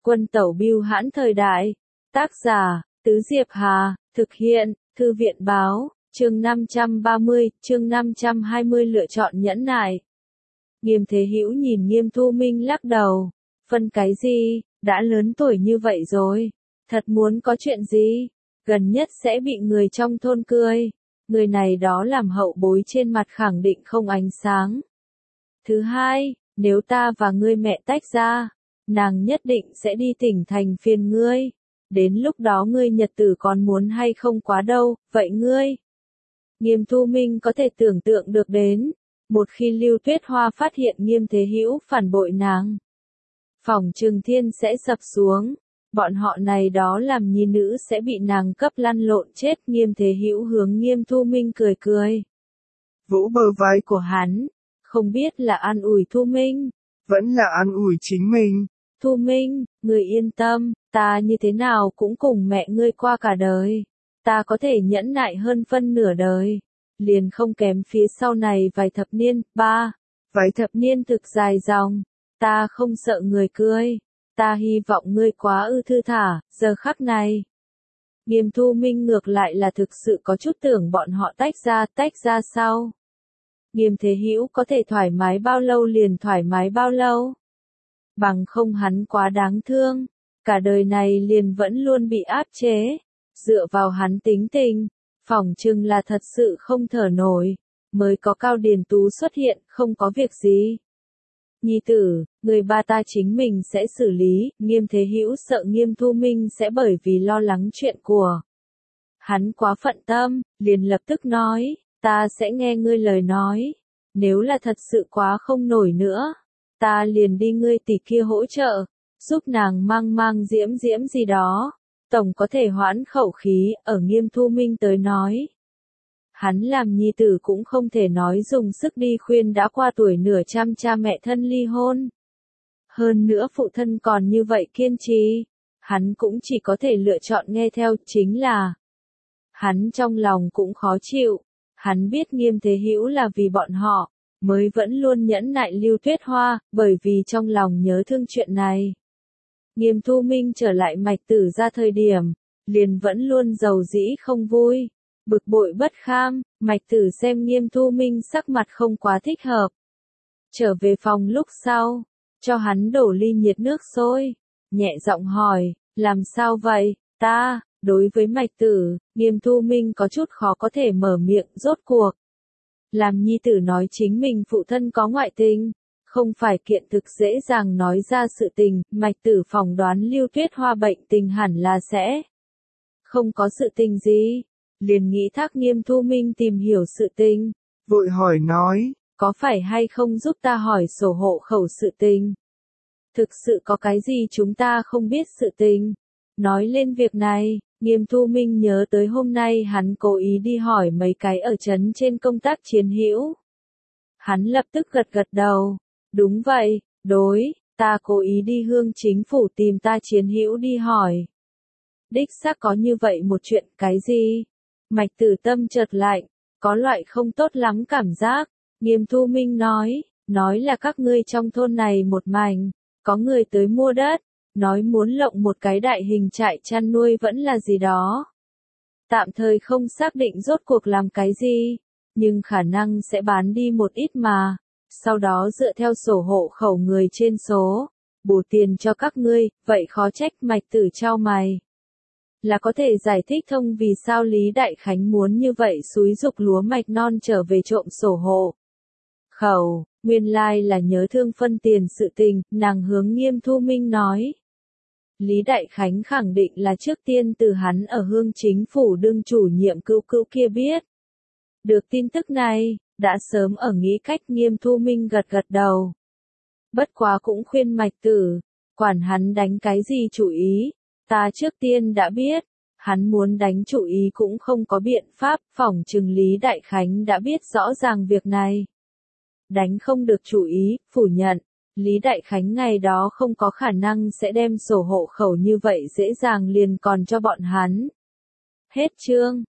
Quân tẩu bưu hãn thời đại. Tác giả, Tứ Diệp Hà, thực hiện, Thư viện báo, chương 530, chương 520 lựa chọn nhẫn nại. Nghiêm Thế Hữu nhìn Nghiêm Thu Minh lắc đầu, phân cái gì, đã lớn tuổi như vậy rồi, thật muốn có chuyện gì, gần nhất sẽ bị người trong thôn cười, người này đó làm hậu bối trên mặt khẳng định không ánh sáng. Thứ hai, nếu ta và ngươi mẹ tách ra, nàng nhất định sẽ đi tỉnh thành phiền ngươi. Đến lúc đó ngươi nhật tử còn muốn hay không quá đâu, vậy ngươi? Nghiêm Thu Minh có thể tưởng tượng được đến, một khi Lưu Tuyết Hoa phát hiện Nghiêm Thế Hữu phản bội nàng, phỏng chừng thiên sẽ sập xuống, bọn họ này đó làm nhi nữ sẽ bị nàng cấp lăn lộn chết. Nghiêm Thế Hữu hướng Nghiêm Thu Minh cười cười, vỗ bờ vai của hắn, không biết là an ủi Thu Minh, vẫn là an ủi chính mình. Thu Minh, ngươi yên tâm, ta như thế nào cũng cùng mẹ ngươi qua cả đời. Ta có thể nhẫn nại hơn phân nửa đời. Liền không kém phía sau này vài thập niên, vài thập niên thực dài dòng. Ta không sợ người cười. Ta hy vọng ngươi quá thư thả, giờ khắc này. Nghiêm Thu Minh ngược lại là thực sự có chút tưởng bọn họ tách ra sau. Nghiêm Thế Hữu có thể thoải mái bao lâu liền thoải mái bao lâu. Bằng không hắn quá đáng thương, cả đời này liền vẫn luôn bị áp chế, dựa vào hắn tính tình, phỏng chừng là thật sự không thở nổi, mới có Cao Điền Tú xuất hiện, không có việc gì. Nhi tử, người ba ta chính mình sẽ xử lý. Nghiêm Thế Hữu sợ Nghiêm Thu Minh sẽ bởi vì lo lắng chuyện của hắn quá phận tâm, liền lập tức nói, ta sẽ nghe ngươi lời nói, nếu là thật sự quá không nổi nữa, ta liền đi ngươi tỷ kia hỗ trợ, giúp nàng mang diễm gì đó, tổng có thể hoãn khẩu khí. Ở Nghiêm Thu Minh tới nói, hắn làm nhi tử cũng không thể nói dùng sức đi khuyên đã qua tuổi nửa trăm cha mẹ thân ly hôn. Hơn nữa phụ thân còn như vậy kiên trì, hắn cũng chỉ có thể lựa chọn nghe theo. Chính là hắn trong lòng cũng khó chịu, hắn biết Nghiêm Thế Hữu là vì bọn họ mới vẫn luôn nhẫn nại Lưu Tuyết Hoa, bởi vì trong lòng nhớ thương chuyện này. Nghiêm Thu Minh trở lại Mạch Tử ra thời điểm, liền vẫn luôn giàu dĩ không vui, bực bội bất kham. Mạch Tử xem Nghiêm Thu Minh sắc mặt không quá thích hợp, trở về phòng lúc sau, cho hắn đổ ly nhiệt nước sôi, nhẹ giọng hỏi, làm sao vậy, ta? Đối với Mạch Tử, Nghiêm Thu Minh có chút khó có thể mở miệng. Rốt cuộc làm nhi tử nói chính mình phụ thân có ngoại tình, không phải kiện thực dễ dàng nói ra sự tình. Mạch Tử phỏng đoán Lưu Tuyết Hoa bệnh tình hẳn là sẽ không có sự tình gì, liền nghĩ thác Nghiêm Thu Minh tìm hiểu sự tình, vội hỏi nói, có phải hay không giúp ta hỏi sổ hộ khẩu sự tình? Thực sự có cái gì chúng ta không biết sự tình? Nói lên việc này, Nghiêm Thu Minh nhớ tới hôm nay hắn cố ý đi hỏi mấy cái ở trấn trên công tác chiến hữu. Hắn lập tức gật đầu, đúng vậy, ta cố ý đi Hương Chính phủ tìm ta chiến hữu đi hỏi. Đích xác có như vậy một chuyện. Cái gì? Mạch Tử tâm chợt lạnh, có loại không tốt lắm cảm giác. Nghiêm Thu Minh nói là các ngươi trong thôn này một mảnh, có người tới mua đất, nói muốn lộng một cái đại hình trại chăn nuôi vẫn là gì đó. Tạm thời không xác định rốt cuộc làm cái gì, nhưng khả năng sẽ bán đi một ít mà, sau đó dựa theo sổ hộ khẩu người trên số, bù tiền cho các ngươi. Vậy khó trách. Mạch Tử chau mày, là có thể giải thích thông vì sao Lý Đại Khánh muốn như vậy xúi giục lúa mạch non trở về trộm sổ hộ khẩu, nguyên lai là nhớ thương phân tiền sự tình. Nàng hướng Nghiêm Thu Minh nói, Lý Đại Khánh khẳng định là trước tiên từ hắn ở Hương Chính phủ đương chủ nhiệm cữu kia biết được tin tức này, đã sớm ở nghĩ cách. Nghiêm Thu Minh gật đầu, bất quá cũng khuyên Mạch Tử, quản hắn đánh cái gì chủ ý, ta trước tiên đã biết, hắn muốn đánh chủ ý cũng không có biện pháp. Phỏng chừng Lý Đại Khánh đã biết rõ ràng việc này, đánh không được chủ ý. Phủ nhận, Lý Đại Khánh ngày đó không có khả năng sẽ đem sổ hộ khẩu như vậy dễ dàng liền còn cho bọn hắn. Hết chương.